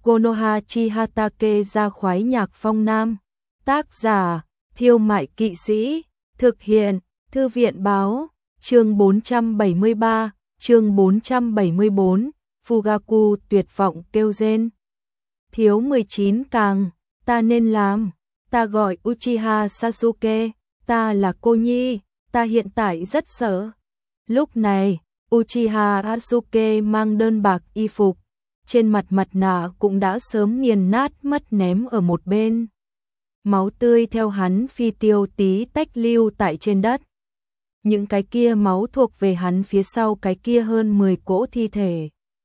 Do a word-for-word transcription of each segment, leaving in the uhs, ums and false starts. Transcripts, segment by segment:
Konoha Chihatake ra khoái nhạc phong nam. Tác giả, Thiêu Mại Kỵ Sĩ. Thực hiện, Thư viện Báo. Chương bốn trăm bảy mươi ba, chương bốn trăm bảy mươi bốn, Fugaku tuyệt vọng kêu rên. Thiếu mười chín càng, ta nên làm. Ta gọi Uchiha Sasuke, ta là cô nhi, ta hiện tại rất sợ. Lúc này, Uchiha Sasuke mang đơn bạc y phục, trên mặt mặt nạ cũng đã sớm nghiền nát mất ném ở một bên. Máu tươi theo hắn phi tiêu tí tách lưu tại trên đất. Những cái kia máu thuộc về hắn phía sau cái kia hơn mười cỗ thi thể.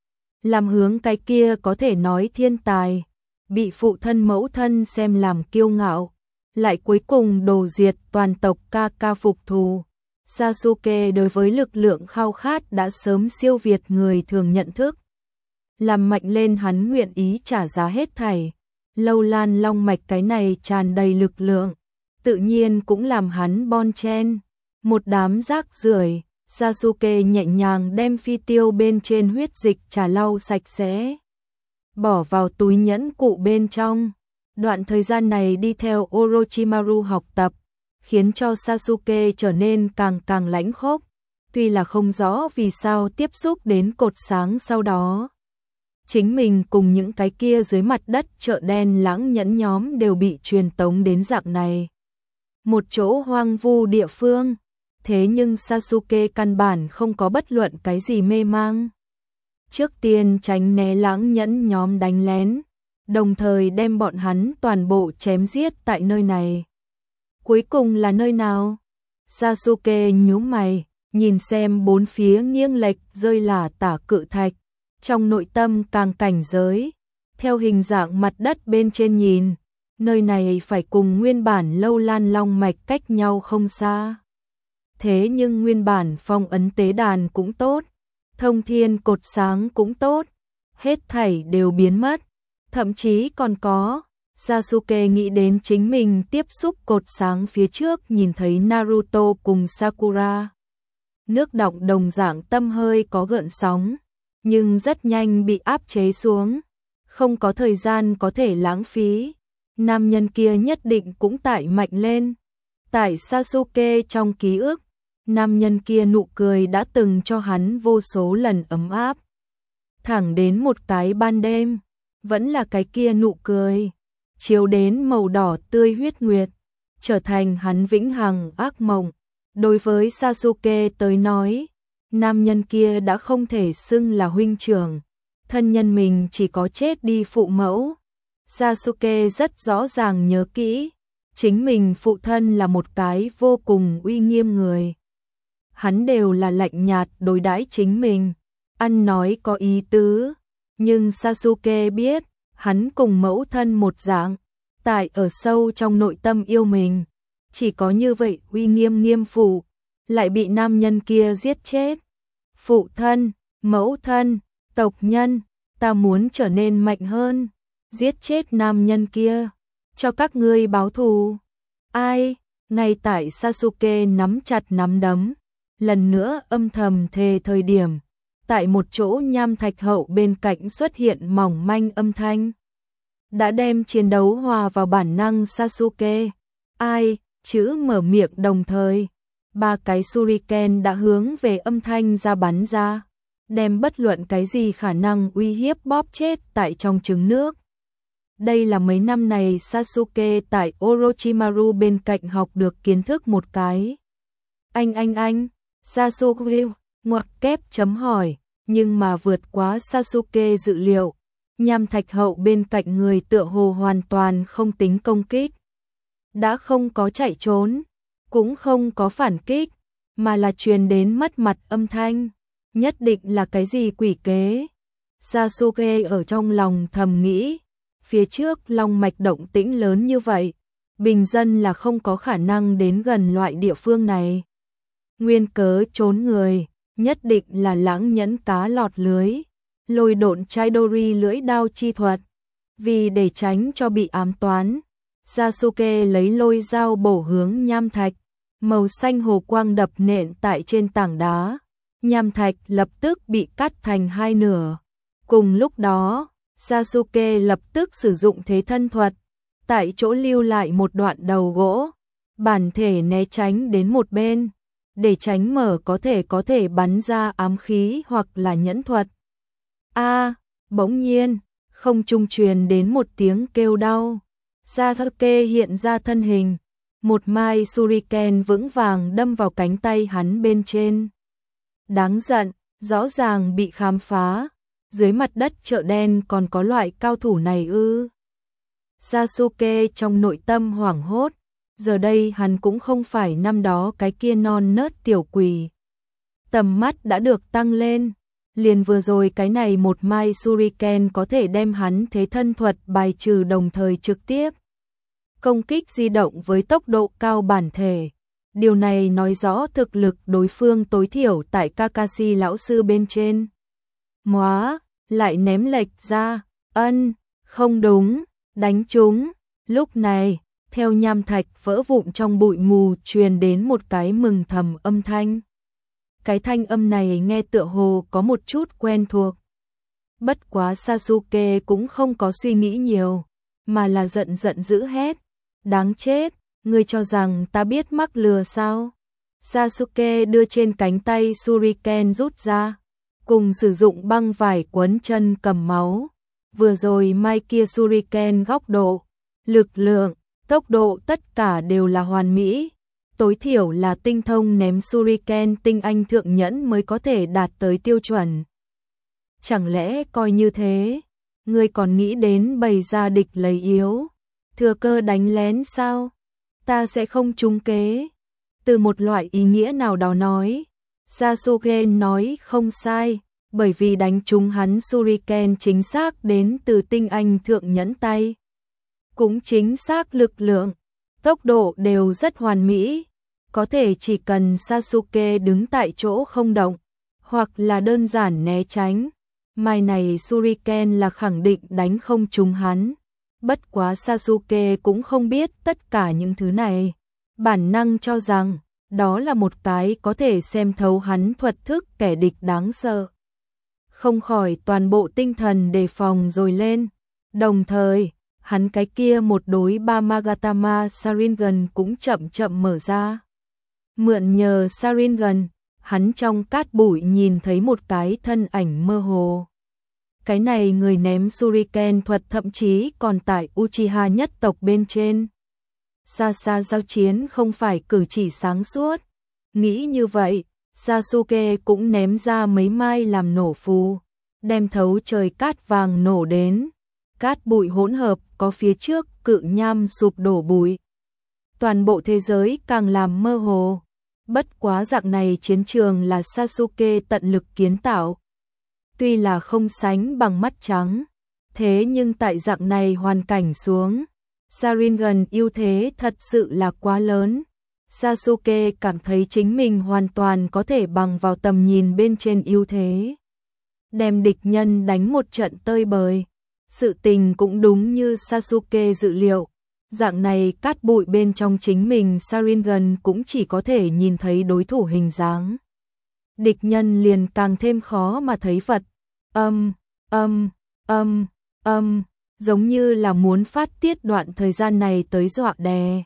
Làm hướng cái kia có thể nói thiên tài, bị phụ thân mẫu thân xem làm kiêu ngạo, lại cuối cùng đồ diệt toàn tộc Kaka phục thù. Sasuke đối với lực lượng khao khát đã sớm siêu việt người thường nhận thức. Làm mạnh lên hắn nguyện ý trả giá hết thảy. Lâu Lan Long Mạch cái này tràn đầy lực lượng, tự nhiên cũng làm hắn bon chen. Một đám rác rưởi, Sasuke nhẹ nhàng đem phi tiêu bên trên huyết dịch trà lau sạch sẽ, bỏ vào túi nhẫn cụ bên trong. Đoạn thời gian này đi theo Orochimaru học tập, khiến cho Sasuke trở nên càng càng lãnh khốc, tuy là không rõ vì sao tiếp xúc đến cột sáng sau đó. Chính mình cùng những cái kia dưới mặt đất chợ đen lãng nhẫn nhóm đều bị truyền tống đến dạng này. Một chỗ hoang vu địa phương, thế nhưng Sasuke căn bản không có bất luận cái gì mê mang. Trước tiên tránh né lãng nhẫn nhóm đánh lén, đồng thời đem bọn hắn toàn bộ chém giết tại nơi này. Cuối cùng là nơi nào? Sasuke nhíu mày, nhìn xem bốn phía nghiêng lệch rơi lả tả cự thạch. Trong nội tâm càng cảnh giới, theo hình dạng mặt đất bên trên nhìn, nơi này phải cùng nguyên bản Lâu Lan Long Mạch cách nhau không xa. Thế nhưng nguyên bản phong ấn tế đàn cũng tốt, thông thiên cột sáng cũng tốt, hết thảy đều biến mất. Thậm chí còn có, Sasuke nghĩ đến chính mình tiếp xúc cột sáng phía trước nhìn thấy Naruto cùng Sakura. Nước động đồng dạng tâm hơi có gợn sóng, nhưng rất nhanh bị áp chế xuống, không có thời gian có thể lãng phí. Nam nhân kia nhất định cũng tại mạnh lên. Tại Sasuke trong ký ức, nam nhân kia nụ cười đã từng cho hắn vô số lần ấm áp. Thẳng đến một cái ban đêm, vẫn là cái kia nụ cười, chiếu đến màu đỏ tươi huyết nguyệt, trở thành hắn vĩnh hằng ác mộng. Đối với Sasuke tới nói, nam nhân kia đã không thể xưng là huynh trưởng, thân nhân mình chỉ có chết đi phụ mẫu. Sasuke rất rõ ràng nhớ kỹ, chính mình phụ thân là một cái vô cùng uy nghiêm người. Hắn đều là lạnh nhạt đối đãi chính mình, ăn nói có ý tứ, nhưng Sasuke biết, hắn cùng mẫu thân một dạng, tại ở sâu trong nội tâm yêu mình. Chỉ có như vậy uy nghiêm nghiêm phụ, lại bị nam nhân kia giết chết. Phụ thân, mẫu thân, tộc nhân, ta muốn trở nên mạnh hơn, giết chết nam nhân kia, cho các ngươi báo thù. Ai? Ngay tại Sasuke nắm chặt nắm đấm, lần nữa âm thầm thề thời điểm, tại một chỗ nham thạch hậu bên cạnh xuất hiện mỏng manh âm thanh. Đã đem chiến đấu hòa vào bản năng Sasuke. Ai? Chữ mở miệng đồng thời, ba cái shuriken đã hướng về âm thanh ra bắn ra, đem bất luận cái gì khả năng uy hiếp bóp chết tại trong trứng nước. Đây là mấy năm này Sasuke tại Orochimaru bên cạnh học được kiến thức một cái. Anh anh anh, Sasuke ngoặc kép chấm hỏi, nhưng mà vượt quá Sasuke dự liệu, nham thạch hậu bên cạnh người tựa hồ hoàn toàn không tính công kích. Đã không có chạy trốn, cũng không có phản kích, mà là truyền đến mất mặt âm thanh, nhất định là cái gì quỷ kế. Sasuke ở trong lòng thầm nghĩ, phía trước long mạch động tĩnh lớn như vậy, bình dân là không có khả năng đến gần loại địa phương này. Nguyên cớ trốn người, nhất định là lãng nhẫn cá lọt lưới, lôi độn Chidori lưỡi đao chi thuật. Vì để tránh cho bị ám toán, Sasuke lấy lôi dao bổ hướng nham thạch, màu xanh hồ quang đập nện tại trên tảng đá, nham thạch lập tức bị cắt thành hai nửa. Cùng lúc đó, Sasuke lập tức sử dụng thế thân thuật, tại chỗ lưu lại một đoạn đầu gỗ, bản thể né tránh đến một bên, để tránh mở có thể có thể bắn ra ám khí hoặc là nhẫn thuật. A, bỗng nhiên, không trung truyền đến một tiếng kêu đau. Sasuke hiện ra thân hình, một mai shuriken vững vàng đâm vào cánh tay hắn bên trên. Đáng giận, rõ ràng bị khám phá, dưới mặt đất chợ đen còn có loại cao thủ này ư? Sasuke trong nội tâm hoảng hốt, giờ đây hắn cũng không phải năm đó cái kia non nớt tiểu quỷ. Tầm mắt đã được tăng lên, liền vừa rồi cái này một mai shuriken có thể đem hắn thế thân thuật bài trừ, đồng thời trực tiếp công kích di động với tốc độ cao bản thể. Điều này nói rõ thực lực đối phương tối thiểu tại Kakashi lão sư bên trên. Móa, lại ném lệch ra, ân, không đúng, đánh trúng. Lúc này, theo nham thạch vỡ vụn trong bụi mù truyền đến một cái mừng thầm âm thanh. Cái thanh âm này nghe tựa hồ có một chút quen thuộc. Bất quá Sasuke cũng không có suy nghĩ nhiều, mà là giận giận dữ hét. Đáng chết, ngươi cho rằng ta biết mắc lừa sao? Sasuke đưa trên cánh tay shuriken rút ra, cùng sử dụng băng vải quấn chân cầm máu. Vừa rồi mai kia shuriken góc độ, lực lượng, tốc độ tất cả đều là hoàn mỹ. Tối thiểu là tinh thông ném shuriken tinh anh thượng nhẫn mới có thể đạt tới tiêu chuẩn. Chẳng lẽ coi như thế, ngươi còn nghĩ đến bày ra địch lấy yếu, thừa cơ đánh lén sao? Ta sẽ không trúng kế. Từ một loại ý nghĩa nào đó nói, Sasuke nói không sai, bởi vì đánh trúng hắn shuriken chính xác đến từ tinh anh thượng nhẫn tay. Cũng chính xác lực lượng, tốc độ đều rất hoàn mỹ, có thể chỉ cần Sasuke đứng tại chỗ không động, hoặc là đơn giản né tránh, mai này shuriken là khẳng định đánh không trúng hắn. Bất quá Sasuke cũng không biết tất cả những thứ này, bản năng cho rằng đó là một cái có thể xem thấu hắn thuật thức kẻ địch đáng sợ. Không khỏi toàn bộ tinh thần đề phòng rồi lên, đồng thời, hắn cái kia một đối ba Magatama Sharingan cũng chậm chậm mở ra. Mượn nhờ Sharingan, hắn trong cát bụi nhìn thấy một cái thân ảnh mơ hồ. Cái này người ném shuriken thuật thậm chí còn tại Uchiha nhất tộc bên trên. Xa xa giao chiến không phải cử chỉ sáng suốt. Nghĩ như vậy, Sasuke cũng ném ra mấy mai làm nổ phù, đem thấu trời cát vàng nổ đến. Cát bụi hỗn hợp có phía trước cự nham sụp đổ bụi. Toàn bộ thế giới càng làm mơ hồ. Bất quá dạng này chiến trường là Sasuke tận lực kiến tạo. Tuy là không sánh bằng mắt trắng, thế nhưng tại dạng này hoàn cảnh xuống, Sharingan ưu thế thật sự là quá lớn. Sasuke cảm thấy chính mình hoàn toàn có thể bằng vào tầm nhìn bên trên ưu thế, đem địch nhân đánh một trận tơi bời. Sự tình cũng đúng như Sasuke dự liệu, dạng này cát bụi bên trong chính mình Sharingan cũng chỉ có thể nhìn thấy đối thủ hình dáng. Địch nhân liền càng thêm khó mà thấy vật. Âm, âm, âm, âm, giống như là muốn phát tiết đoạn thời gian này tới dọa đè.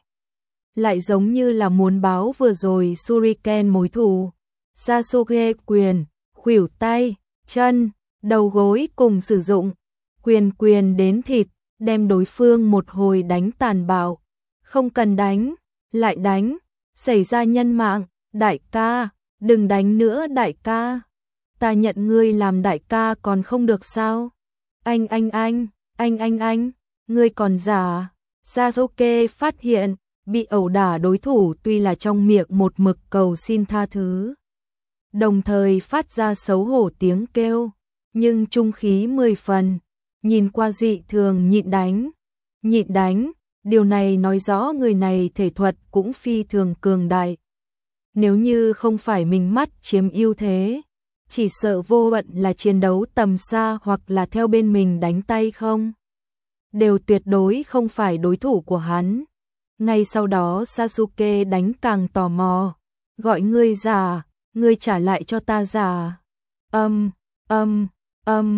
Lại giống như là muốn báo vừa rồi shuriken mối thù. Sasuke quyền, khuỷu tay, chân, đầu gối cùng sử dụng. Quyền quyền đến thịt, đem đối phương một hồi đánh tàn bạo. Không cần đánh, lại đánh, xảy ra nhân mạng, đại ca, đừng đánh nữa đại ca. Ta nhận ngươi làm đại ca còn không được sao? Anh anh anh, anh anh anh, ngươi còn giả. Sasuke phát hiện, bị ẩu đả đối thủ tuy là trong miệng một mực cầu xin tha thứ, đồng thời phát ra xấu hổ tiếng kêu, nhưng trung khí mười phần, nhìn qua dị thường nhịn đánh. Nhịn đánh, điều này nói rõ người này thể thuật cũng phi thường cường đại. Nếu như không phải mình mắt chiếm ưu thế, chỉ sợ vô luận là chiến đấu tầm xa hoặc là theo bên mình đánh tay không, đều tuyệt đối không phải đối thủ của hắn. Ngay sau đó Sasuke đánh càng tò mò, gọi ngươi giả, ngươi trả lại cho ta giả. Âm, âm, âm,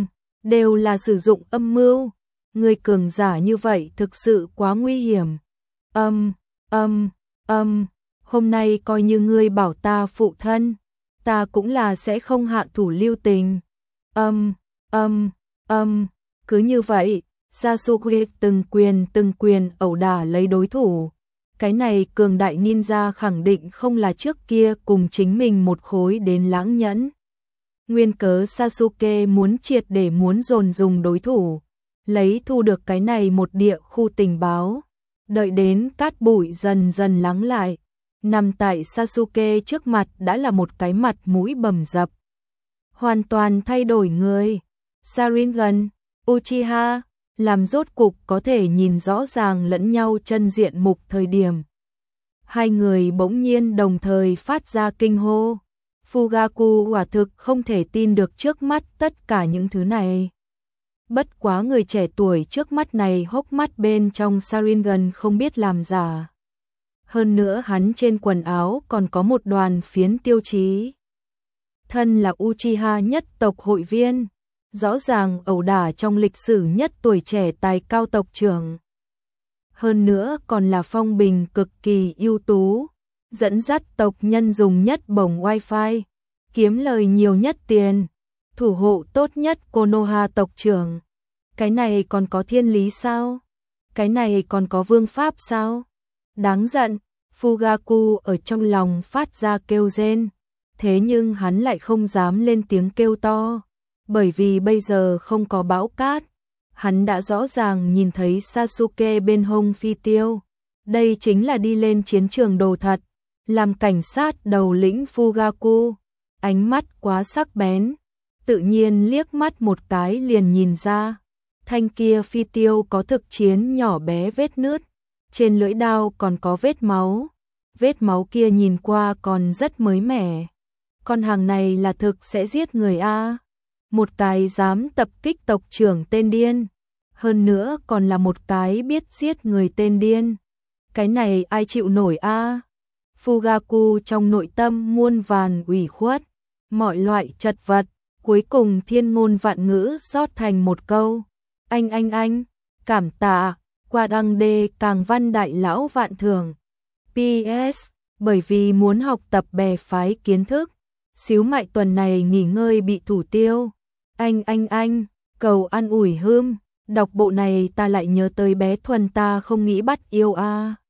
đều là sử dụng âm mưu. Người cường giả như vậy thực sự quá nguy hiểm. Âm, âm, âm, hôm nay coi như ngươi bảo ta phụ thân, ta cũng là sẽ không hạ thủ lưu tình. Âm, âm, âm, cứ như vậy, Sasuke từng quyền từng quyền ẩu đả lấy đối thủ. Cái này cường đại ninja khẳng định không là trước kia cùng chính mình một khối đến lãng nhẫn. Nguyên cớ Sasuke muốn triệt để muốn dồn dùng đối thủ, lấy thu được cái này một địa khu tình báo. Đợi đến cát bụi dần dần lắng lại, nằm tại Sasuke trước mặt đã là một cái mặt mũi bầm dập. Hoàn toàn thay đổi người. Sharingan, Uchiha, làm rốt cục có thể nhìn rõ ràng lẫn nhau chân diện mục thời điểm. Hai người bỗng nhiên đồng thời phát ra kinh hô. Fugaku quả thực không thể tin được trước mắt tất cả những thứ này. Bất quá người trẻ tuổi trước mắt này hốc mắt bên trong Sharingan không biết làm giả. Hơn nữa hắn trên quần áo còn có một đoàn phiến tiêu chí. Thân là Uchiha nhất tộc hội viên, rõ ràng ẩu đả trong lịch sử nhất tuổi trẻ tài cao tộc trưởng. Hơn nữa còn là phong bình cực kỳ ưu tú, dẫn dắt tộc nhân dùng nhất bổng wifi, kiếm lời nhiều nhất tiền, thủ hộ tốt nhất Konoha tộc trưởng. Cái này còn có thiên lý sao? Cái này còn có vương pháp sao? Đáng giận, Fugaku ở trong lòng phát ra kêu rên, thế nhưng hắn lại không dám lên tiếng kêu to, bởi vì bây giờ không có bão cát. Hắn đã rõ ràng nhìn thấy Sasuke bên hông phi tiêu, đây chính là đi lên chiến trường đồ thật, làm cảnh sát đầu lĩnh Fugaku, ánh mắt quá sắc bén, tự nhiên liếc mắt một cái liền nhìn ra, thanh kia phi tiêu có thực chiến nhỏ bé vết nứt, trên lưỡi đao còn có vết máu, vết máu kia nhìn qua còn rất mới mẻ. Con hàng này là thực sẽ giết người a, một cái dám tập kích tộc trưởng tên điên, hơn nữa còn là một cái biết giết người tên điên. Cái này ai chịu nổi a? Fugaku trong nội tâm muôn vàn ủy khuất, mọi loại chật vật, cuối cùng thiên ngôn vạn ngữ rót thành một câu. Anh anh anh, cảm tạ, qua đăng đê càng văn đại lão vạn thường. pê ét, bởi vì muốn học tập bè phái kiến thức, xíu mại tuần này nghỉ ngơi bị thủ tiêu. Anh anh anh, cầu ăn ủi hươm, đọc bộ này ta lại nhớ tới bé Thuần ta không nghĩ bắt yêu a.